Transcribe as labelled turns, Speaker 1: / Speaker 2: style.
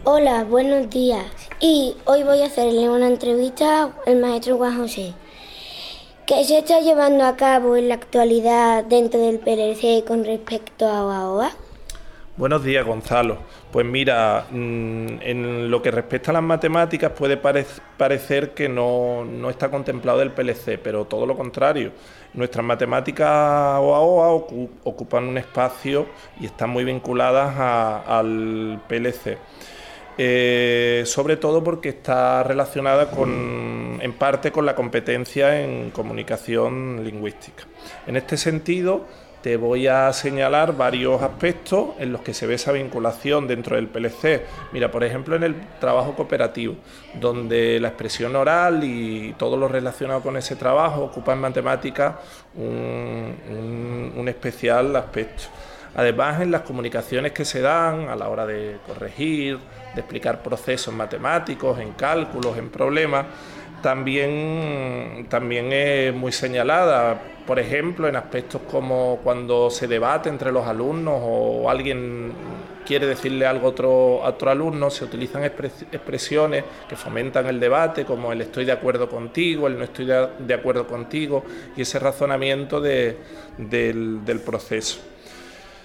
Speaker 1: Hola, buenos días. Y hoy voy a hacerle una entrevista al maestro Juan José. ¿Qué se está llevando a cabo en la actualidad dentro del PLC con respecto a OAOA?
Speaker 2: Buenos días, Gonzalo. Pues mira, en lo que respecta a las matemáticas puede parecer que no está contemplado el PLC, pero todo lo contrario. Nuestras matemáticas OAOA ocupan un espacio y están muy vinculadas al PLC. Sobre todo porque está relacionada en parte con la competencia en comunicación lingüística. En este sentido, te voy a señalar varios aspectos en los que se ve esa vinculación dentro del PLC. Mira, por ejemplo, en el trabajo cooperativo, donde la expresión oral y todo lo relacionado con ese trabajo ocupa en matemáticas un especial aspecto. Además, en las comunicaciones que se dan a la hora de corregir, de explicar procesos matemáticos, en cálculos, en problemas, también es muy señalada. Por ejemplo, en aspectos como cuando se debate entre los alumnos o alguien quiere decirle algo a otro alumno, se utilizan expresiones que fomentan el debate, como el estoy de acuerdo contigo, el no estoy de acuerdo contigo, y ese razonamiento del proceso.